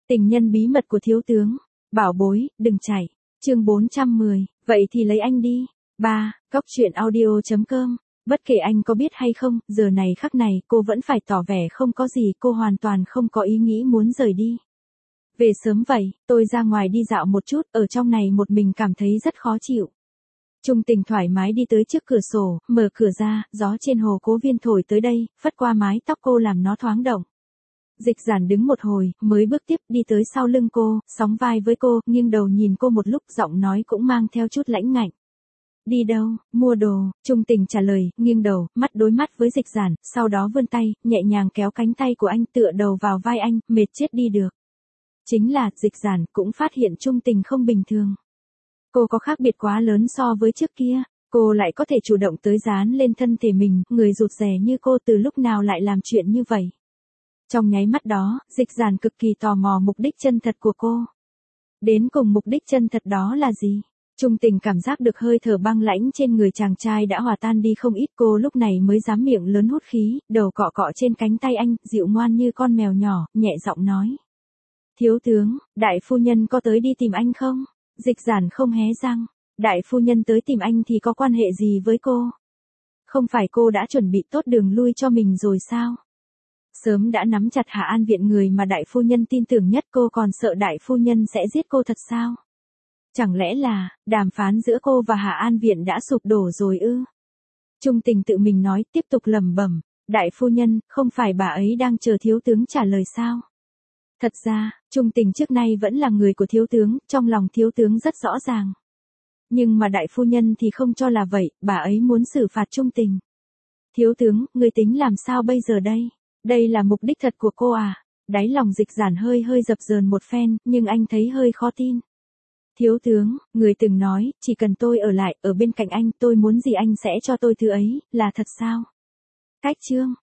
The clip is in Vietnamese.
Tình nhân bí mật của thiếu tướng. Bảo bối, đừng chạy. Chương 410, vậy thì lấy anh đi. 3. Cóc truyện audio.com. Bất kể anh có biết hay không, giờ này khắc này cô vẫn phải tỏ vẻ không có gì, cô hoàn toàn không có ý nghĩ muốn rời đi. Về sớm vậy, tôi ra ngoài đi dạo một chút, ở trong này một mình cảm thấy rất khó chịu. Trung Tình thoải mái đi tới trước cửa sổ, mở cửa ra, gió trên hồ Cố Viên thổi tới đây, phất qua mái tóc cô làm nó thoáng động. Dịch Giản đứng một hồi, mới bước tiếp đi tới sau lưng cô, sóng vai với cô, nghiêng đầu nhìn cô một lúc, giọng nói cũng mang theo chút lãnh ngạnh. Đi đâu, mua đồ, Trung Tình trả lời, nghiêng đầu, mắt đối mắt với Dịch Giản, sau đó vươn tay, nhẹ nhàng kéo cánh tay của anh tựa đầu vào vai anh, mệt chết đi được. Chính là, Dịch Giản cũng phát hiện Trung Tình không bình thường. Cô có khác biệt quá lớn so với trước kia, cô lại có thể chủ động tới dán lên thân thể mình, người rụt rè như cô từ lúc nào lại làm chuyện như vậy. Trong nháy mắt đó, Dịch Giản cực kỳ tò mò mục đích chân thật của cô. Đến cùng mục đích chân thật đó là gì? Trung Tình cảm giác được hơi thở băng lãnh trên người chàng trai đã hòa tan đi không ít, cô lúc này mới dám miệng lớn hút khí, đầu cọ cọ trên cánh tay anh, dịu ngoan như con mèo nhỏ, nhẹ giọng nói. Thiếu tướng, đại phu nhân có tới đi tìm anh không? Dịch Giản không hé răng. Đại phu nhân tới tìm anh thì có quan hệ gì với cô? Không phải cô đã chuẩn bị tốt đường lui cho mình rồi sao? Sớm đã nắm chặt Hạ An Viện, người mà đại phu nhân tin tưởng nhất, cô còn sợ đại phu nhân sẽ giết cô thật sao? Chẳng lẽ là, đàm phán giữa cô và Hạ An Viện đã sụp đổ rồi ư? Trung Tình tự mình nói, tiếp tục lẩm bẩm, đại phu nhân, không phải bà ấy đang chờ thiếu tướng trả lời sao? Thật ra, Trung Tình trước nay vẫn là người của thiếu tướng, trong lòng thiếu tướng rất rõ ràng. Nhưng mà đại phu nhân thì không cho là vậy, bà ấy muốn xử phạt Trung Tình. Thiếu tướng, người tính làm sao bây giờ đây? Đây là mục đích thật của cô à? Đáy lòng Dịch Giản hơi dập dờn một phen, nhưng anh thấy hơi khó tin. Thiếu tướng, người từng nói, chỉ cần tôi ở lại, ở bên cạnh anh, tôi muốn gì anh sẽ cho tôi thứ ấy, là thật sao? Cách chương.